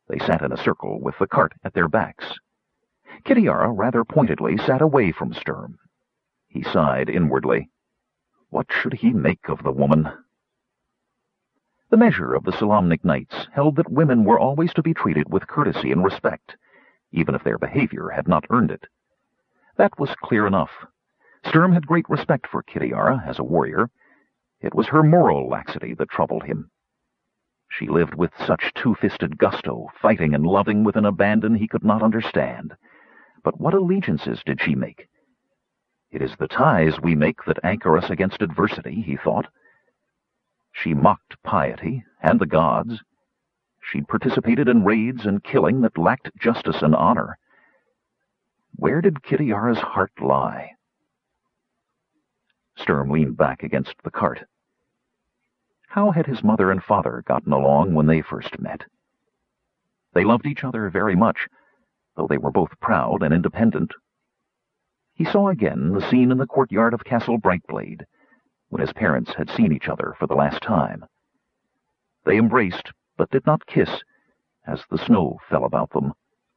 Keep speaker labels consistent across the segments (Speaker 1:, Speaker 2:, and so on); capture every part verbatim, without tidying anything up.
Speaker 1: They sat in a circle with the cart at their backs. Kitiara rather pointedly sat away from Sturm. He sighed inwardly. What should he make of the woman? The measure of the Solamnic Knights held that women were always to be treated with courtesy and respect, even if their behavior had not earned it. That was clear enough. Sturm had great respect for Kitiara as a warrior. It was her moral laxity that troubled him. She lived with such two-fisted gusto, fighting and loving with an abandon he could not understand. But what allegiances did she make? It is the ties we make that anchor us against adversity, he thought. She mocked piety and the gods. She participated in raids and killing that lacked justice and honor. Where did Kitiara's heart lie? Sturm leaned back against the cart. How had his mother and father gotten along when they first met? They loved each other very much, though they were both proud and independent. He saw again the scene in the courtyard of Castle Brightblade, when his parents had seen each other for the last time. They embraced, but did not kiss, as the snow fell about them.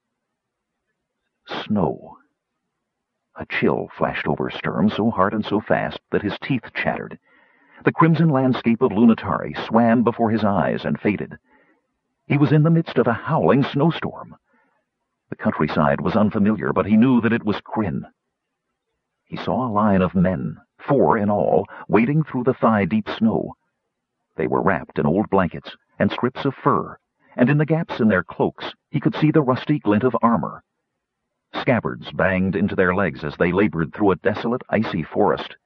Speaker 1: Snow. A chill flashed over Sturm so hard and so fast that his teeth chattered. The crimson landscape of Lunatari swam before his eyes and faded. He was in the midst of a howling snowstorm. The countryside was unfamiliar, but he knew that it was Krynn. He saw a line of men, four in all, wading through the thigh-deep snow. They were wrapped in old blankets and strips of fur, and in the gaps in their cloaks he could see the rusty glint of armor. Scabbards banged into their legs as they labored through a desolate, icy forest.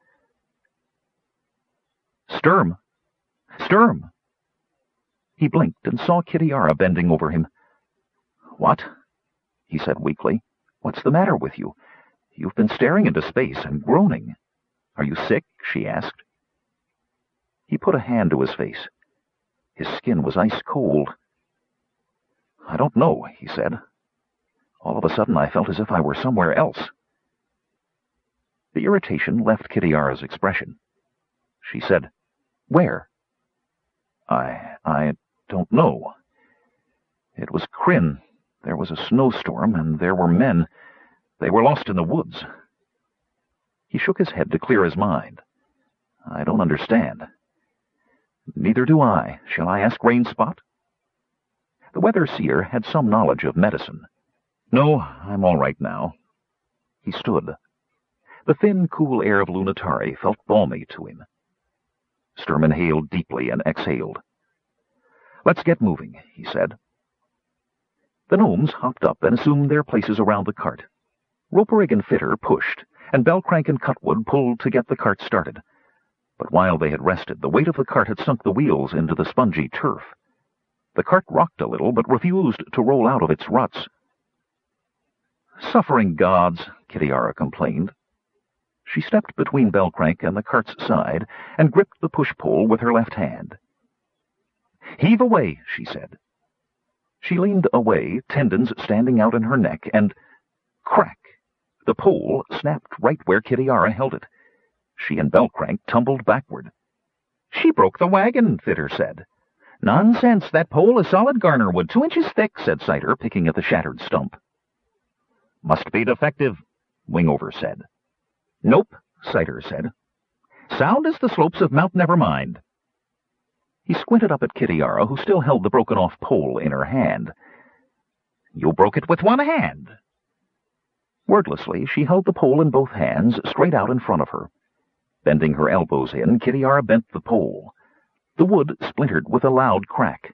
Speaker 1: Sturm! Sturm! He blinked and saw Kitiara bending over him. What? He said weakly. What's the matter with you? You've been staring into space and groaning. Are you sick? She asked. He put a hand to his face. His skin was ice cold. I don't know, he said. All of a sudden I felt as if I were somewhere else. The irritation left Kitiara's expression. She said, Where? I... I don't know. It was Krynn. There was a snowstorm, and there were men. They were lost in the woods. He shook his head to clear his mind. I don't understand. Neither do I. Shall I ask Rainspot? The weather seer had some knowledge of medicine. No, I'm all right now. He stood. The thin, cool air of Lunatari felt balmy to him. Sturm inhaled deeply and exhaled. Let's get moving, he said. The gnomes hopped up and assumed their places around the cart. Roperig and Fitter pushed, and Belcrank and Cutwood pulled to get the cart started. But while they had rested, the weight of the cart had sunk the wheels into the spongy turf. The cart rocked a little, but refused to roll out of its ruts. Suffering gods, Kitiara complained. She stepped between Belcrank and the cart's side and gripped the push-pole with her left hand. Heave away, she said. She leaned away, tendons standing out in her neck, and crack! The pole snapped right where Kitiara held it. She and Belcrank tumbled backward. She broke the wagon, Fitter said. Nonsense, that pole is solid garnerwood, two inches thick, said Cider, picking at the shattered stump. Must be defective, Wingover said. Nope, Cider said. Sound as the slopes of Mount Nevermind. He squinted up at Kitiara, who still held the broken-off pole in her hand. You broke it with one hand. Wordlessly, she held the pole in both hands, straight out in front of her. Bending her elbows in, Kitiara bent the pole. The wood splintered with a loud crack.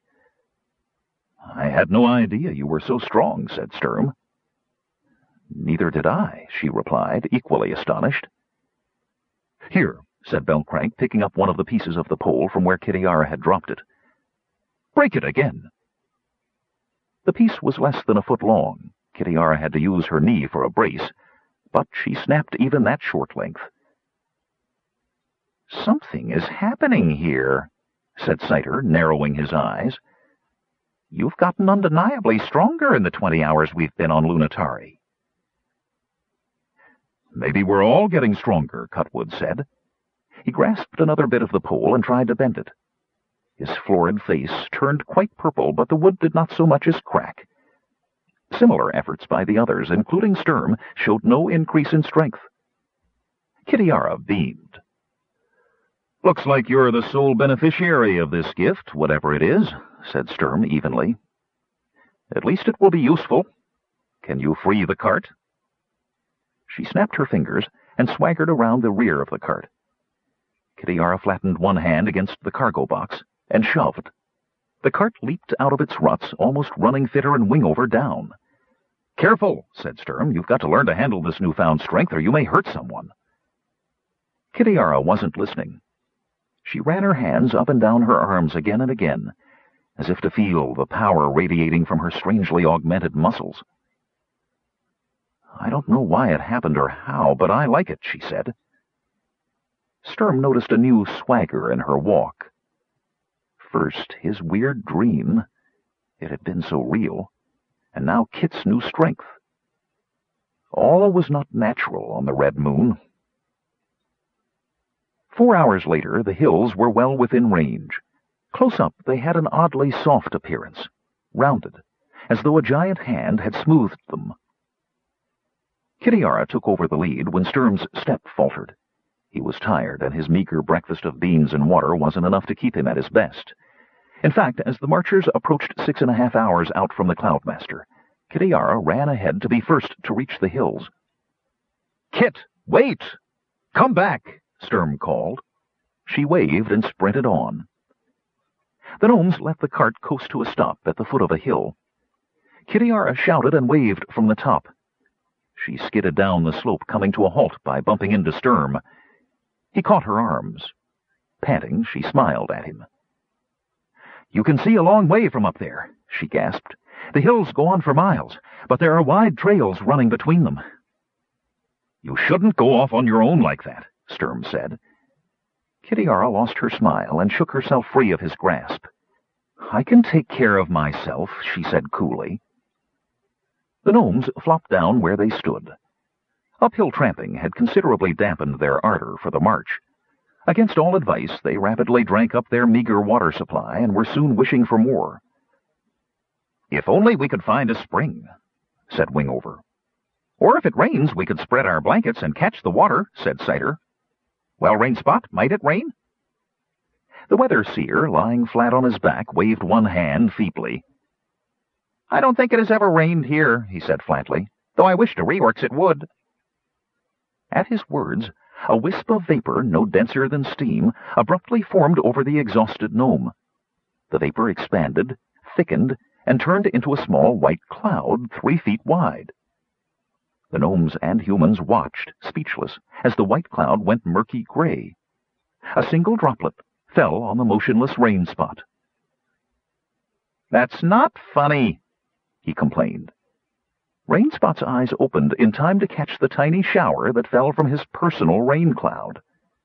Speaker 1: I had no idea you were so strong, said Sturm. Neither did I, she replied, equally astonished. Here, said Belcrank, picking up one of the pieces of the pole from where Kitiara had dropped it. Break it again. The piece was less than a foot long. Kitiara had to use her knee for a brace, but she snapped even that short length. Something is happening here, said Cider, narrowing his eyes. You've gotten undeniably stronger in the twenty hours we've been on Lunatari. Maybe we're all getting stronger, Cutwood said. He grasped another bit of the pole and tried to bend it. His florid face turned quite purple, but the wood did not so much as crack. Similar efforts by the others, including Sturm, showed no increase in strength. Kitiara beamed. "Looks like you're the sole beneficiary of this gift, whatever it is," said Sturm evenly. "At least it will be useful. Can you free the cart?" She snapped her fingers and swaggered around the rear of the cart. Kitiara flattened one hand against the cargo box and shoved. The cart leaped out of its ruts, almost running Fitter and Wingover down. "Careful," said Sturm. "You've got to learn to handle this newfound strength, or you may hurt someone." Kitiara wasn't listening. She ran her hands up and down her arms again and again, as if to feel the power radiating from her strangely augmented muscles. "I don't know why it happened or how, but I like it," she said. Sturm noticed a new swagger in her walk. First, his weird dream. It had been so real. And now Kit's new strength. All was not natural on the Red Moon. Four hours later, the hills were well within range. Close up, they had an oddly soft appearance, rounded, as though a giant hand had smoothed them. Kitiara took over the lead when Sturm's step faltered. He was tired, and his meager breakfast of beans and water wasn't enough to keep him at his best. In fact, as the marchers approached six and a half hours out from the Cloudmaster, Kitiara ran ahead to be first to reach the hills. "Kit, wait! Come back!" Sturm called. She waved and sprinted on. The gnomes let the cart coast to a stop at the foot of a hill. Kitiara shouted and waved from the top. She skidded down the slope, coming to a halt by bumping into Sturm. He caught her arms. Panting, she smiled at him. "You can see a long way from up there," she gasped. "The hills go on for miles, but there are wide trails running between them." "You shouldn't go off on your own like that," Sturm said. Kitiara lost her smile and shook herself free of his grasp. "I can take care of myself," she said coolly. The gnomes flopped down where they stood. Uphill tramping had considerably dampened their ardor for the march. Against all advice, they rapidly drank up their meager water supply and were soon wishing for more. "If only we could find a spring," said Wingover. "Or if it rains, we could spread our blankets and catch the water," said Cider. "Well, Rainspot, might it rain?" The weather seer, lying flat on his back, waved one hand feebly. "I don't think it has ever rained here," he said flatly, "though I wish to Reworks it would." At his words, a wisp of vapor, no denser than steam, abruptly formed over the exhausted gnome. The vapor expanded, thickened, and turned into a small white cloud three feet wide. The gnomes and humans watched, speechless, as the white cloud went murky gray. A single droplet fell on the motionless Rainspot. "That's not funny," he complained. Rainspot's eyes opened in time to catch the tiny shower that fell from his personal rain cloud.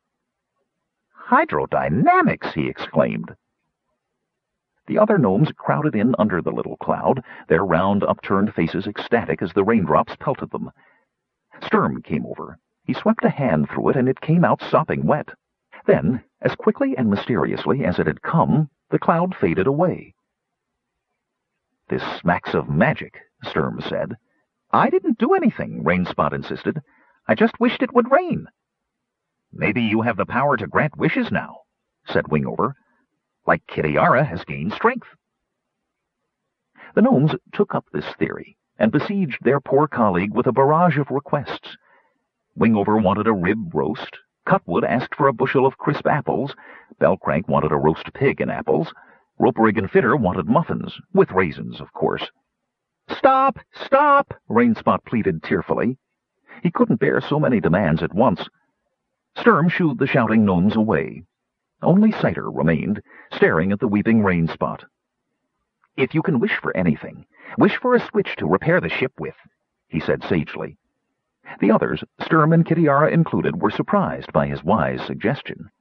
Speaker 1: "Hydrodynamics!" he exclaimed. The other gnomes crowded in under the little cloud, their round, upturned faces ecstatic as the raindrops pelted them. Sturm came over. He swept a hand through it, and it came out sopping wet. Then, as quickly and mysteriously as it had come, the cloud faded away. "This smacks of magic," Sturm said. "I didn't do anything," Rainspot insisted. "I just wished it would rain." "Maybe you have the power to grant wishes now," said Wingover. "Like Kitiara has gained strength." The gnomes took up this theory and besieged their poor colleague with a barrage of requests. Wingover wanted a rib roast. Cutwood asked for a bushel of crisp apples. Bellcrank wanted a roast pig and apples. Roperig and Fitter wanted muffins, with raisins, of course. "Stop! Stop!" Rainspot pleaded tearfully. He couldn't bear so many demands at once. Sturm shooed the shouting gnomes away. Only Cider remained, staring at the weeping Rainspot. "If you can wish for anything, wish for a switch to repair the ship with," he said sagely. The others, Sturm and Kitiara included, were surprised by his wise suggestion.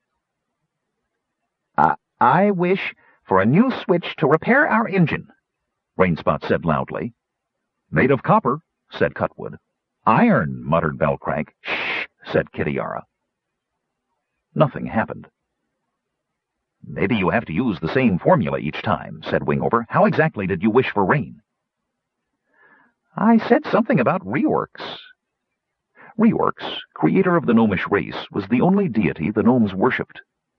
Speaker 1: I, I wish for a new switch to repair our engine," Rainspot said loudly. "Made of copper," said Cutwood. "Iron," muttered Bellcrank. "Shh," said Kitiara. Nothing happened. Maybe you have to use the same formula each time, said Wingover. How exactly did you wish for rain? I said something about Reorx. Reorx, creator of the gnomish race, was the only deity the gnomes worshipped.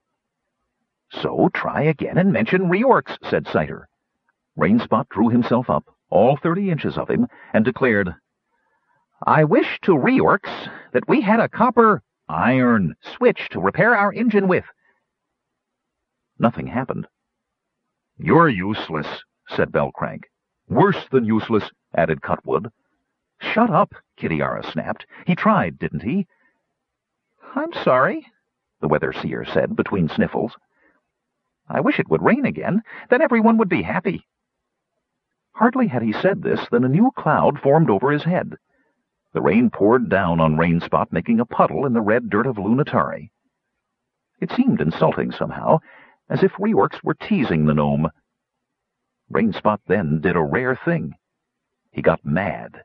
Speaker 1: So try again and mention Reorx, said Cider. Rainspot drew himself up, all thirty inches of him, and declared, I wish to Reorx that we had a copper iron switch to repair our engine with. Nothing happened. You're useless, said Belcrank. Worse than useless, added Cutwood. Shut up, Kitiara snapped. He tried, didn't he? I'm sorry, the weather seer said between sniffles. I wish it would rain again, then everyone would be happy. Hardly had he said this than a new cloud formed over his head. The rain poured down on Rainspot, making a puddle in the red dirt of Lunatari. It seemed insulting somehow, as if Reorx were teasing the gnome. Rainspot then did a rare thing. He got mad.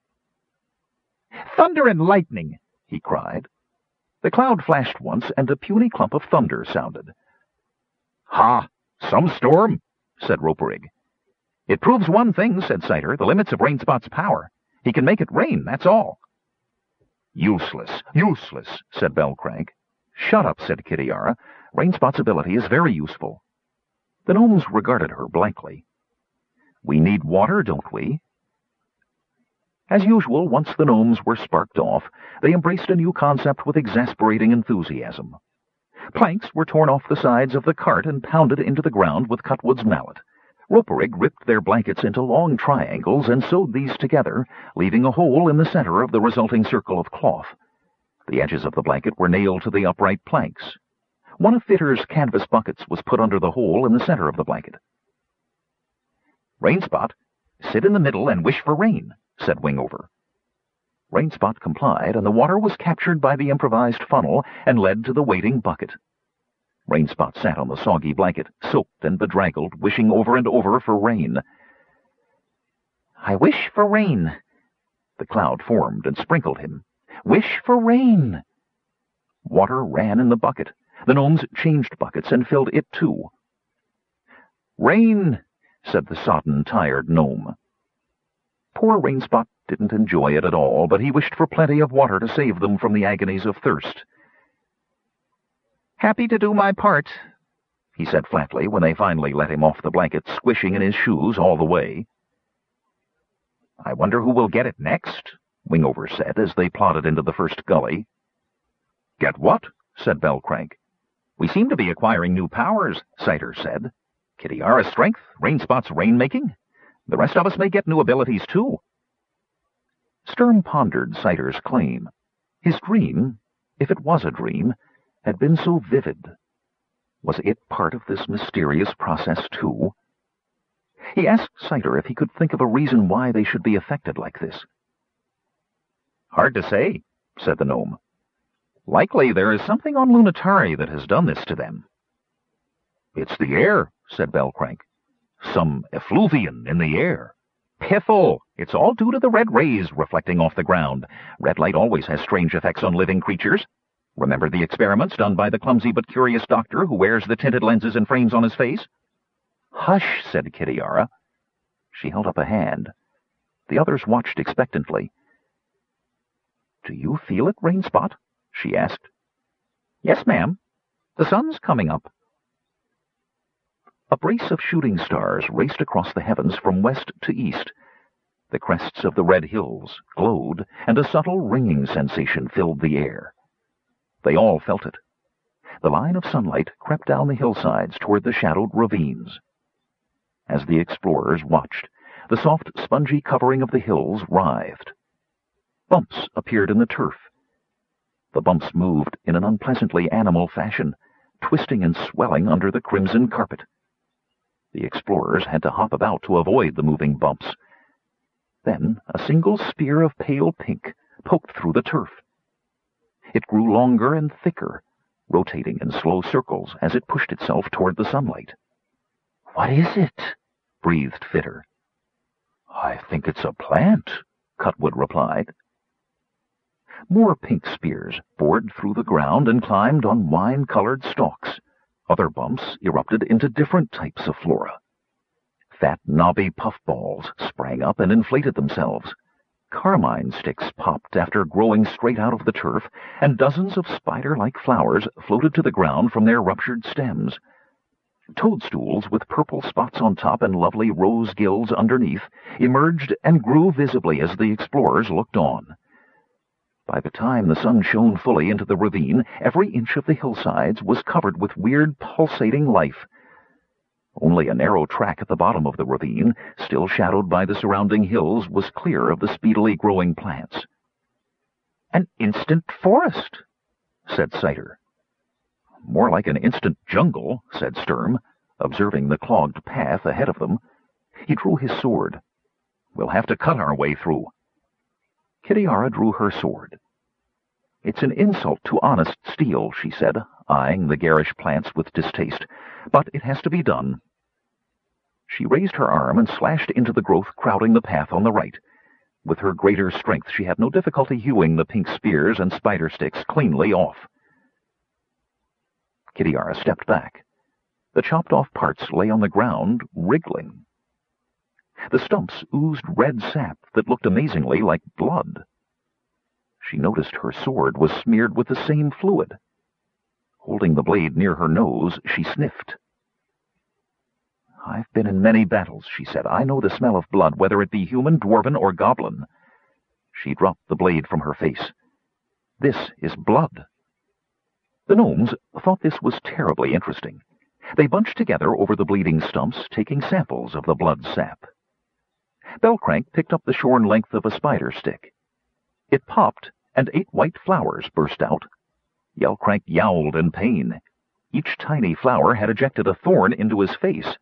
Speaker 1: Thunder and lightning, he cried. The cloud flashed once, and a puny clump of thunder sounded. Ha! Some storm, said Roperig. It proves one thing, said Cider, the limits of Rainspot's power. He can make it rain, that's all. Useless, useless, said Belcrank. Shut up, said Kitiara. Rainspot's ability is very useful. The gnomes regarded her blankly. We need water, don't we? As usual, once the gnomes were sparked off, they embraced a new concept with exasperating enthusiasm. Planks were torn off the sides of the cart and pounded into the ground with Cutwood's mallet. Roperig ripped their blankets into long triangles and sewed these together, leaving a hole in the center of the resulting circle of cloth. The edges of the blanket were nailed to the upright planks. One of Fitter's canvas buckets was put under the hole in the center of the blanket. Rainspot, sit in the middle and wish for rain, said Wingover. Rainspot complied, and the water was captured by the improvised funnel and led to the waiting bucket. Rainspot sat on the soggy blanket, soaked and bedraggled, wishing over and over for rain. I wish for rain. The cloud formed and sprinkled him. Wish for rain. Water ran in the bucket. The gnomes changed buckets and filled it too. Rain, said the sodden, tired gnome. Poor Rainspot didn't enjoy it at all, but he wished for plenty of water to save them from the agonies of thirst. Happy to do my part, he said flatly when they finally let him off the blanket, squishing in his shoes all the way. I wonder who will get it next, Wingover said as they plodded into the first gully. Get what? Said Belcrank. We seem to be acquiring new powers, Cider said. Kitiara's strength, Rainspot's rain-making. The rest of us may get new abilities, too. Sturm pondered Cider's claim. His dream, if it was a dream, had been so vivid. Was it part of this mysterious process, too? He asked Cider if he could think of a reason why they should be affected like this. Hard to say, said the gnome. Likely there is something on Lunatari that has done this to them. It's the air, said Belcrank. Some effluvian in the air. Piffle! It's all due to the red rays reflecting off the ground. Red light always has strange effects on living creatures. Remember the experiments done by the clumsy but curious doctor who wears the tinted lenses and frames on his face? Hush, said Kitiara. She held up a hand. The others watched expectantly. Do you feel it, Rainspot? She asked. Yes, ma'am. The sun's coming up. A brace of shooting stars raced across the heavens from west to east. The crests of the red hills glowed, and a subtle ringing sensation filled the air. They all felt it. The line of sunlight crept down the hillsides toward the shadowed ravines. As the explorers watched, the soft, spongy covering of the hills writhed. Bumps appeared in the turf. The bumps moved in an unpleasantly animal fashion, twisting and swelling under the crimson carpet. The explorers had to hop about to avoid the moving bumps. Then a single spear of pale pink poked through the turf. It grew longer and thicker, rotating in slow circles as it pushed itself toward the sunlight. "What is it?" breathed Fitter. "I think it's a plant," Cutwood replied. More pink spears bored through the ground and climbed on wine-colored stalks. Other bumps erupted into different types of flora. Fat, knobby puffballs sprang up and inflated themselves. Carmine sticks popped after growing straight out of the turf, and dozens of spider-like flowers floated to the ground from their ruptured stems. Toadstools with purple spots on top and lovely rose gills underneath emerged and grew visibly as the explorers looked on. By the time the sun shone fully into the ravine, every inch of the hillsides was covered with weird, pulsating life. Only a narrow track at the bottom of the ravine, still shadowed by the surrounding hills, was clear of the speedily growing plants. "An instant forest," said Cider. "More like an instant jungle," said Sturm, observing the clogged path ahead of them. He drew his sword. "We'll have to cut our way through." Kitiara drew her sword. "It's an insult to honest steel," she said, eyeing the garish plants with distaste, "but it has to be done." She raised her arm and slashed into the growth crowding the path on the right. With her greater strength, she had no difficulty hewing the pink spears and spider sticks cleanly off. Kitiara stepped back. The chopped-off parts lay on the ground, wriggling. The stumps oozed red sap that looked amazingly like blood. She noticed her sword was smeared with the same fluid. Holding the blade near her nose, she sniffed. "I've been in many battles," she said. "I know the smell of blood, whether it be human, dwarven, or goblin." She dropped the blade from her face. "This is blood." The gnomes thought this was terribly interesting. They bunched together over the bleeding stumps, taking samples of the blood sap. Bellcrank picked up the shorn length of a spider stick. It popped, and eight white flowers burst out. Yellcrank yowled in pain. Each tiny flower had ejected a thorn into his face.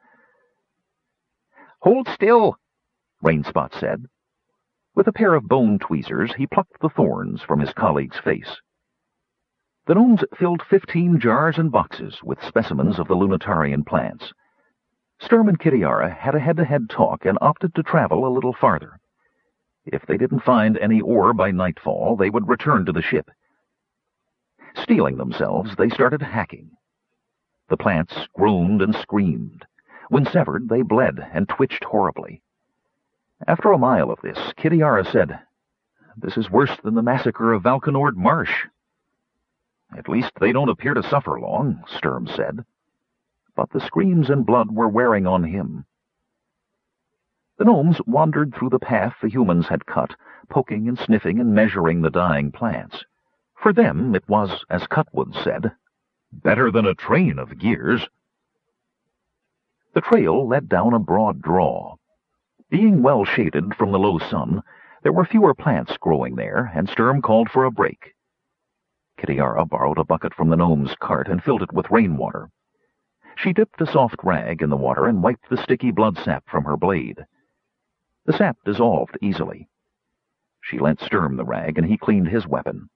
Speaker 1: "Hold still," Rainspot said. With a pair of bone tweezers, he plucked the thorns from his colleague's face. The gnomes filled fifteen jars and boxes with specimens of the Lunatarian plants. Sturm and Kitiara had a head-to-head talk and opted to travel a little farther. If they didn't find any ore by nightfall, they would return to the ship. Steeling themselves, they started hacking. The plants groaned and screamed. When severed, they bled and twitched horribly. After a mile of this, Kitiara said, "This is worse than the massacre of Valkenord Marsh." "At least they don't appear to suffer long," Sturm said. But the screams and blood were wearing on him. The gnomes wandered through the path the humans had cut, poking and sniffing and measuring the dying plants. For them, it was, as Cutwood said, better than a train of gears. The trail led down a broad draw. Being well shaded from the low sun, there were fewer plants growing there, and Sturm called for a break. Kitiara borrowed a bucket from the gnome's cart and filled it with rainwater. She dipped a soft rag in the water and wiped the sticky blood sap from her blade. The sap dissolved easily. She lent Sturm the rag, and he cleaned his weapon.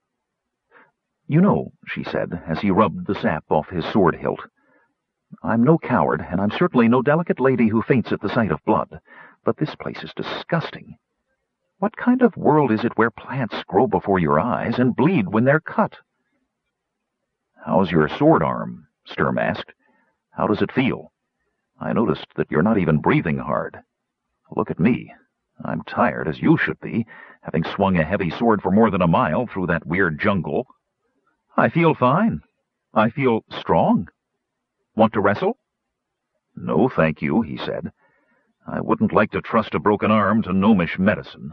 Speaker 1: "You know," she said, as he rubbed the sap off his sword hilt, "I'm no coward, and I'm certainly no delicate lady who faints at the sight of blood, but this place is disgusting. What kind of world is it where plants grow before your eyes and bleed when they're cut?" "How's your sword arm?" Sturm asked. "How does it feel? I noticed that you're not even breathing hard. Look at me. I'm tired, as you should be, having swung a heavy sword for more than a mile through that weird jungle." "I feel fine. I feel strong. Want to wrestle?" "No, thank you," he said. "I wouldn't like to trust a broken arm to gnomish medicine."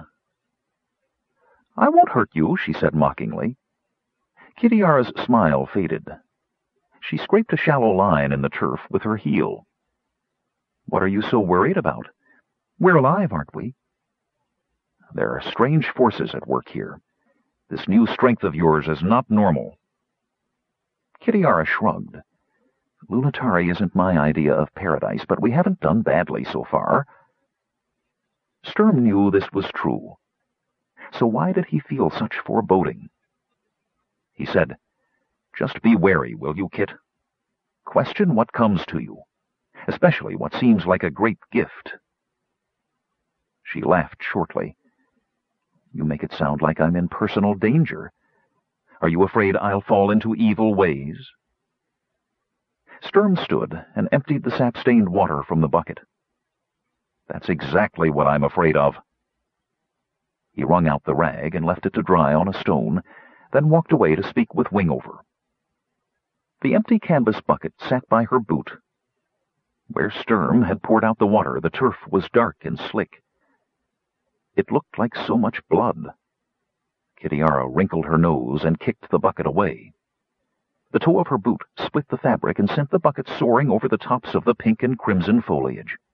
Speaker 1: "I won't hurt you," she said mockingly. Kitiara's smile faded. She scraped a shallow line in the turf with her heel. "What are you so worried about? We're alive, aren't we?" "There are strange forces at work here. This new strength of yours is not normal." Kitiara shrugged. "Lunatari isn't my idea of paradise, but we haven't done badly so far." Sturm knew this was true. So why did he feel such foreboding? He said, "Just be wary, will you, Kit? Question what comes to you, especially what seems like a great gift." She laughed shortly. "You make it sound like I'm in personal danger. Are you afraid I'll fall into evil ways?" Sturm stood and emptied the sap-stained water from the bucket. "That's exactly what I'm afraid of." He wrung out the rag and left it to dry on a stone, then walked away to speak with Wingover. The empty canvas bucket sat by her boot. Where Sturm had poured out the water, the turf was dark and slick. It looked like so much blood. Kitiara wrinkled her nose and kicked the bucket away. The toe of her boot split the fabric and sent the bucket soaring over the tops of the pink and crimson foliage.